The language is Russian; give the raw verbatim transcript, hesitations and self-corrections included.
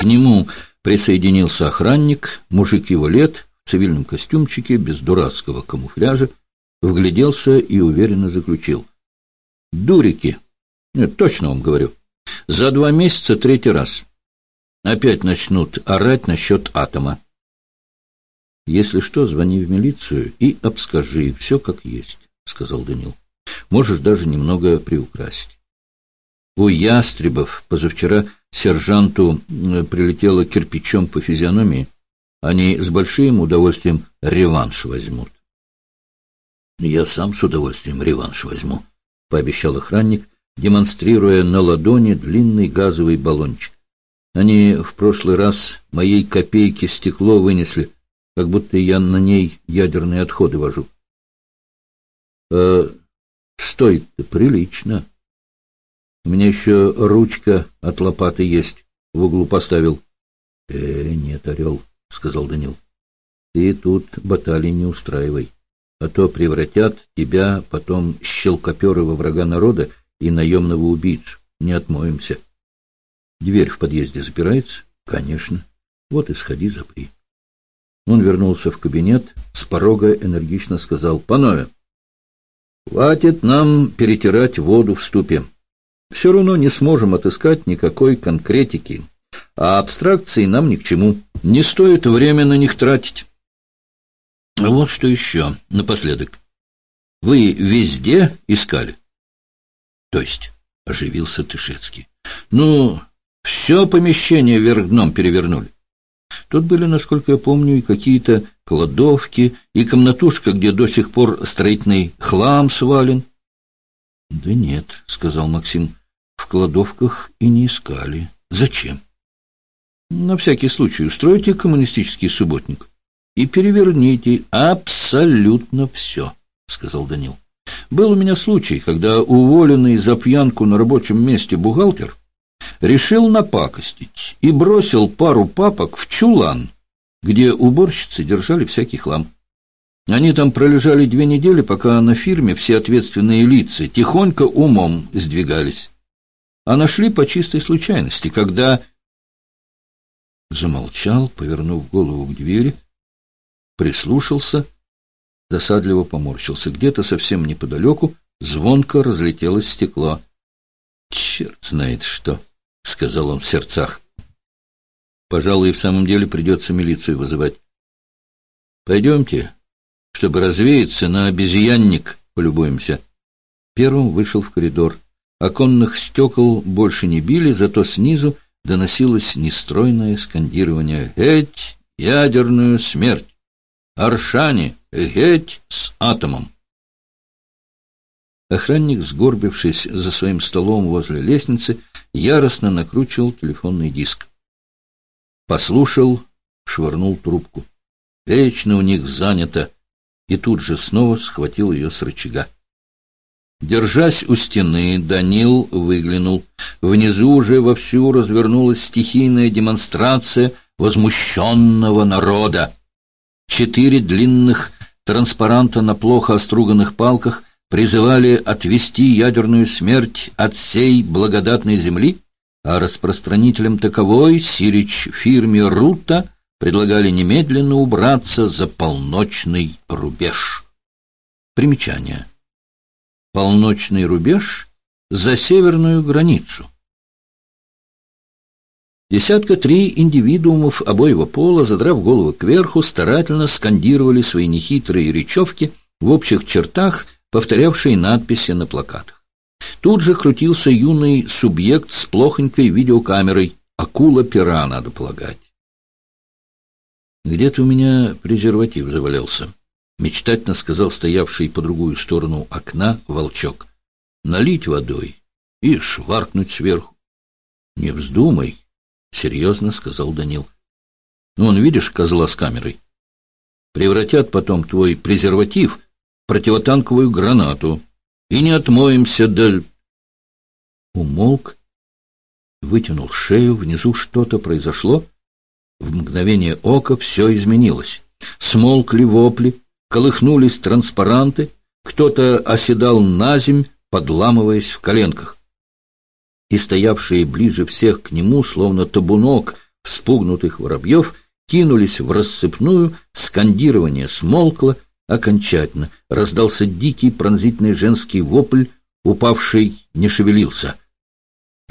К нему присоединился охранник, мужик его лет, в цивильном костюмчике, без дурацкого камуфляжа, вгляделся и уверенно заключил: «Дурики! Нет, точно вам говорю. За два месяца третий раз. Опять начнут орать насчет атома. Если что, звони в милицию и обскажи все как есть», — сказал Данил. «Можешь даже немного приукрасить. У ястребов позавчера сержанту прилетело кирпичом по физиономии. Они с большим удовольствием реванш возьмут». «Я сам с удовольствием реванш возьму», — пообещал охранник, демонстрируя на ладони длинный газовый баллончик. «Они в прошлый раз моей копейки стекло вынесли, как будто я на ней ядерные отходы вожу». «А стоит-то прилично. У меня еще ручка от лопаты есть, в углу поставил». «Э, нет, Орел», — сказал Данил, — «ты тут баталий не устраивай, а то превратят тебя потом щелкопера во врага народа и наемного убийцу. Не отмоемся». «Дверь в подъезде запирается?» «Конечно. Вот и сходи, запри». Он вернулся в кабинет, с порога энергично сказал: «Панове, хватит нам перетирать воду в ступе. Все равно не сможем отыскать никакой конкретики, а абстракции нам ни к чему. Не стоит время на них тратить. Вот что еще напоследок. Вы везде искали?» «То есть?» — оживился Тышецкий. «Ну, все помещение вверх дном перевернули. Тут были, насколько я помню, и какие-то кладовки, и комнатушка, где до сих пор строительный хлам свален». «Да нет», — сказал Максим, — «в кладовках и не искали. Зачем?» «На всякий случай устройте коммунистический субботник и переверните абсолютно все», — сказал Данил. «Был у меня случай, когда уволенный за пьянку на рабочем месте бухгалтер решил напакостить и бросил пару папок в чулан, где уборщицы держали всякий хлам. Они там пролежали две недели, пока на фирме все ответственные лица тихонько умом сдвигались. А нашли по чистой случайности, когда...» Замолчал, повернув голову к двери, прислушался, досадливо поморщился. Где-то совсем неподалеку звонко разлетелось стекло. «Черт знает что», — сказал он в сердцах. «Пожалуй, и в самом деле придется милицию вызывать. Пойдемте, чтобы развеяться, на обезьянник полюбуемся». Первым вышел в коридор. Оконных стекол больше не били, зато снизу доносилось нестройное скандирование: «Геть ядерную смерть! Аршане, геть с атомом!» Охранник, сгорбившись за своим столом возле лестницы, яростно накручивал телефонный диск. Послушал, швырнул трубку. Вечно у них занято, и тут же снова схватил ее с рычага. Держась у стены, Данил выглянул. Внизу уже вовсю развернулась стихийная демонстрация возмущенного народа. Четыре длинных транспаранта на плохо оструганных палках призывали отвести ядерную смерть от сей благодатной земли, а распространителям таковой, сирич фирме Рута, предлагали немедленно убраться за полночный рубеж. Примечание. Полночный рубеж за северную границу. Десятка три индивидуумов обоего пола, задрав голову кверху, старательно скандировали свои нехитрые речевки, в общих чертах повторявшие надписи на плакатах. Тут же крутился юный субъект с плохонькой видеокамерой. Акула-пера, надо полагать. «Где-то у меня презерватив завалялся», — мечтательно сказал стоявший по другую сторону окна волчок. «Налить водой и шваркнуть сверху». «Не вздумай», — серьезно сказал Данил. «Ну, вон, видишь козла с камерой? Превратят потом твой презерватив в противотанковую гранату, и не отмоемся до...» Умолк, вытянул шею, внизу что-то произошло. В мгновение ока все изменилось. Смолкли вопли, колыхнулись транспаранты, кто-то оседал наземь, подламываясь в коленках. И стоявшие ближе всех к нему, словно табунок вспугнутых воробьев кинулись в рассыпную, скандирование смолкло окончательно. Раздался дикий пронзительный женский вопль, упавший не шевелился.